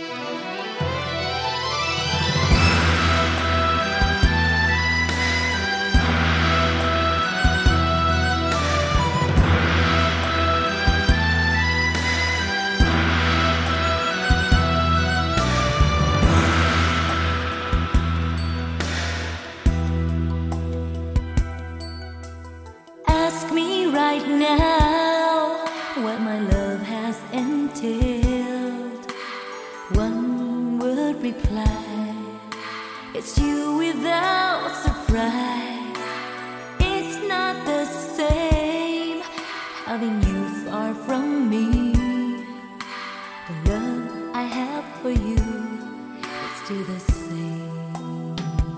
Ask me right now what my love has entailed. One word reply, it's you without surprise. It's not the same having you far from me. The love I have for you, it's still the same.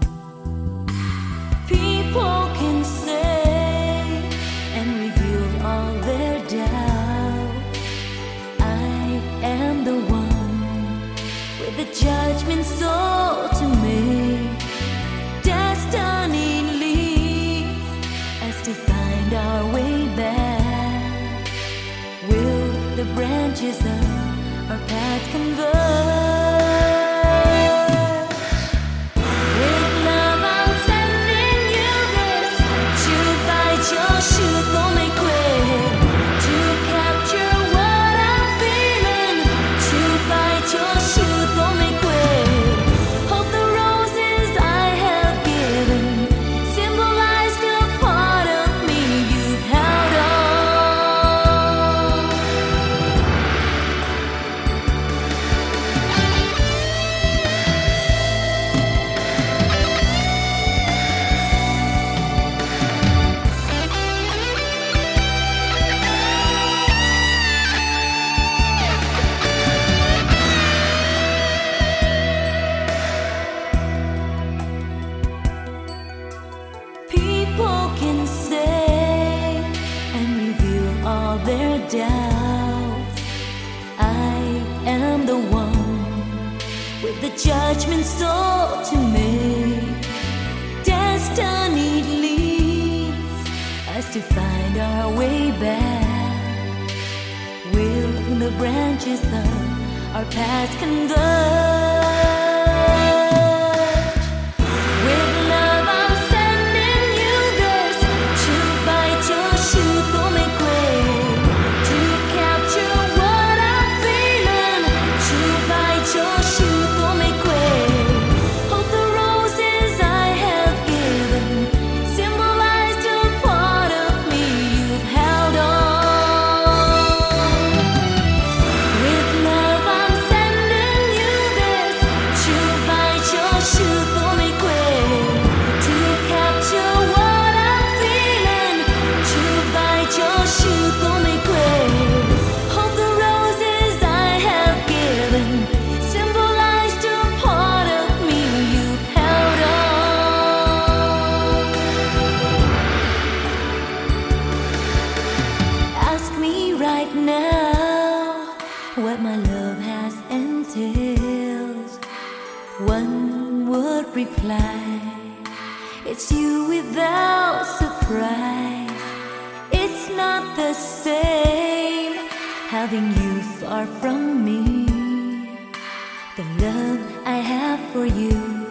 People can say and reveal all their doubts. I am the one with the judgment soul to make. Destiny leads us to find our way back. Will the branches of our paths converge? Their doubts. I am the one with the judgment soul to make. Destiny leads us to find our way back. Will the branches of our paths converge? Now, what my love has entailed. One word reply, it's you without surprise. It's not the same having you far from me. The love I have for you,